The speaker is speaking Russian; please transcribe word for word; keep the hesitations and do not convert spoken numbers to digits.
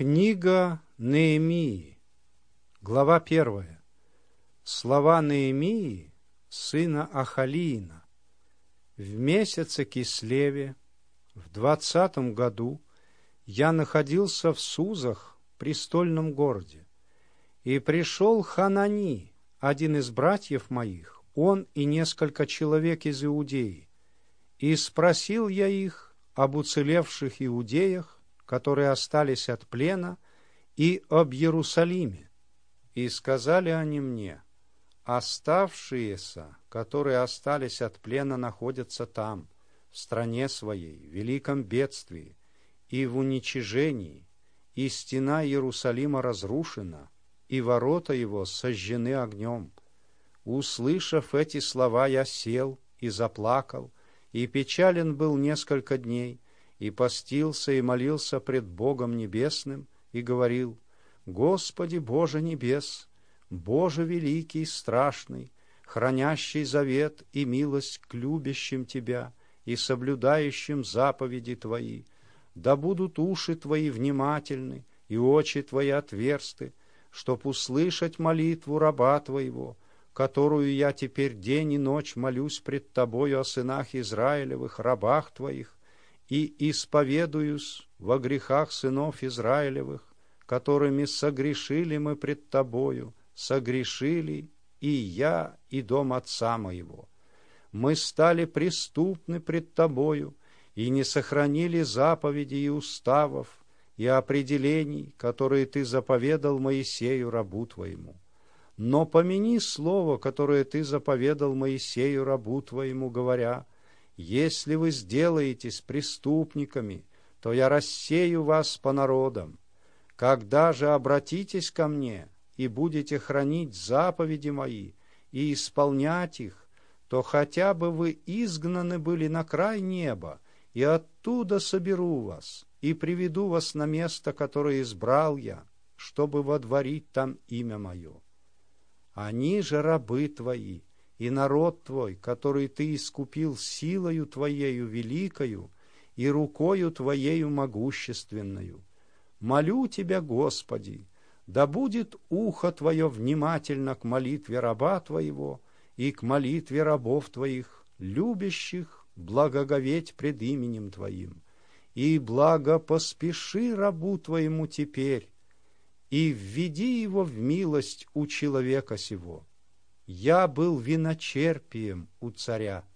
Книга Неемии, глава первая. Слова Неемии, сына Ахалиина. В месяце Кислеве, в двадцатом году, я находился в Сузах, престольном городе, и пришел Ханани, один из братьев моих, он и несколько человек из Иудеи, и спросил я их об уцелевших иудеях, которые остались от плена, и об Иерусалиме. И сказали они мне: оставшиеся, которые остались от плена, находятся там, в стране своей, в великом бедствии и в уничижении, и стена Иерусалима разрушена, и ворота его сожжены огнем. Услышав эти слова, я сел и заплакал, и печален был несколько дней, и постился и молился пред Богом Небесным, и говорил: Господи Боже небес, Боже великий и страшный, хранящий завет и милость к любящим Тебя и соблюдающим заповеди Твои, да будут уши Твои внимательны и очи Твои отверсты, чтоб услышать молитву раба Твоего, которую я теперь день и ночь молюсь пред Тобою о сынах Израилевых, рабах Твоих, и исповедуюсь во грехах сынов Израилевых, которыми согрешили мы пред Тобою, согрешили и я, и дом отца моего. Мы стали преступны пред Тобою, и не сохранили заповедей и уставов, и определений, которые Ты заповедал Моисею, рабу Твоему. Но помяни слово, которое Ты заповедал Моисею, рабу Твоему, говоря: если вы сделаетесь преступниками, то я рассею вас по народам. Когда же обратитесь ко мне и будете хранить заповеди мои и исполнять их, то хотя бы вы изгнаны были на край неба, и оттуда соберу вас и приведу вас на место, которое избрал я, чтобы водворить там имя мое. Они же рабы твои, и народ твой, который ты искупил силою твоею великою и рукою твоею могущественною. Молю тебя, Господи, да будет ухо твое внимательно к молитве раба твоего и к молитве рабов твоих, любящих благоговеть пред именем твоим, и благо поспеши рабу твоему теперь, и введи его в милость у человека сего. Я был виночерпием у царя,